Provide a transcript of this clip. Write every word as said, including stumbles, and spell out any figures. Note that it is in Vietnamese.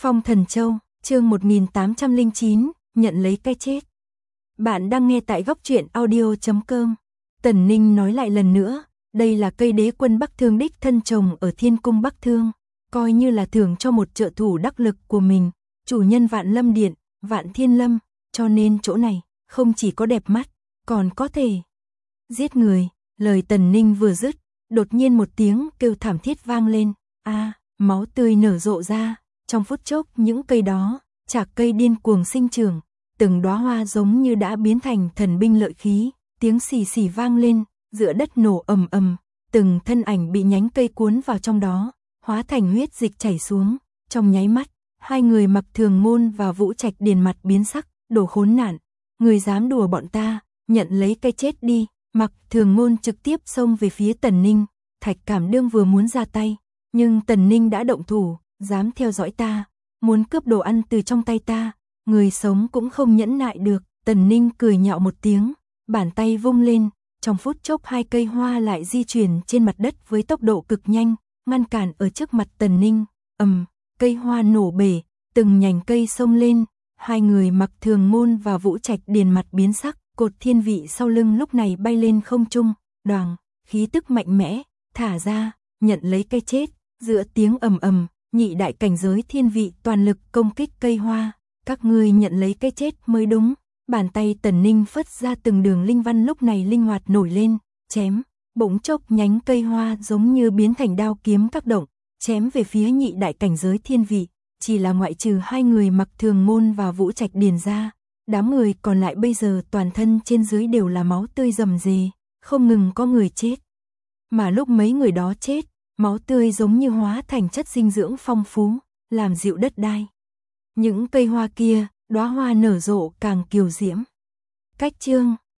Phong Thần Châu, chương một nghìn tám trăm lẻ chín, nhận lấy cái chết. Bạn đang nghe tại góc truyện audio chấm com. Tần Ninh nói lại lần nữa, đây là cây đế quân Bắc Thương đích thân trồng ở Thiên Cung Bắc Thương, coi như là thưởng cho một trợ thủ đắc lực của mình, chủ nhân Vạn Lâm Điện, Vạn Thiên Lâm, cho nên chỗ này không chỉ có đẹp mắt, còn có thể giết người. Lời Tần Ninh vừa dứt, đột nhiên một tiếng kêu thảm thiết vang lên, a, máu tươi nở rộ ra, trong phút chốc những cây đó, chạc cây điên cuồng sinh trưởng, từng đóa hoa giống như đã biến thành thần binh lợi khí, tiếng xì xì vang lên, giữa đất nổ ầm ầm, từng thân ảnh bị nhánh cây cuốn vào trong đó, hóa thành huyết dịch chảy xuống, trong nháy mắt, hai người Mặc Thường Môn và Vũ Trạch Điền mặt biến sắc, đồ khốn nạn, người dám đùa bọn ta, nhận lấy cái chết đi. Mặc Thường Môn trực tiếp xông về phía Tần Ninh, Thạch Cảm Đương vừa muốn ra tay, nhưng Tần Ninh đã động thủ, dám theo dõi ta, muốn cướp đồ ăn từ trong tay ta, người sống cũng không nhẫn nại được. Tần Ninh cười nhạo một tiếng, bàn tay vung lên, trong phút chốc hai cây hoa lại di chuyển trên mặt đất với tốc độ cực nhanh, ngăn cản ở trước mặt Tần Ninh. Ầm, cây hoa nổ bể, từng nhành cây xông lên, hai người Mặc Thường Môn và Vũ Trạch Điền mặt biến sắc. Cột thiên vị sau lưng lúc này bay lên không trung, đoàng, khí tức mạnh mẽ, thả ra, nhận lấy cái chết, giữa tiếng ầm ầm, nhị đại cảnh giới thiên vị toàn lực công kích cây hoa, các ngươi nhận lấy cái chết mới đúng. Bàn tay Tần Ninh phất ra từng đường linh văn lúc này linh hoạt nổi lên, chém, bỗng chốc nhánh cây hoa giống như biến thành đao kiếm các động, chém về phía nhị đại cảnh giới thiên vị, chỉ là ngoại trừ hai người Mặc Thường Môn và Vũ Trạch Điền ra. Đám người còn lại bây giờ toàn thân trên dưới đều là máu tươi rầm rề, không ngừng có người chết. Mà lúc mấy người đó chết, máu tươi giống như hóa thành chất dinh dưỡng phong phú, làm dịu đất đai. Những cây hoa kia, đóa hoa nở rộ càng kiều diễm. Cách chương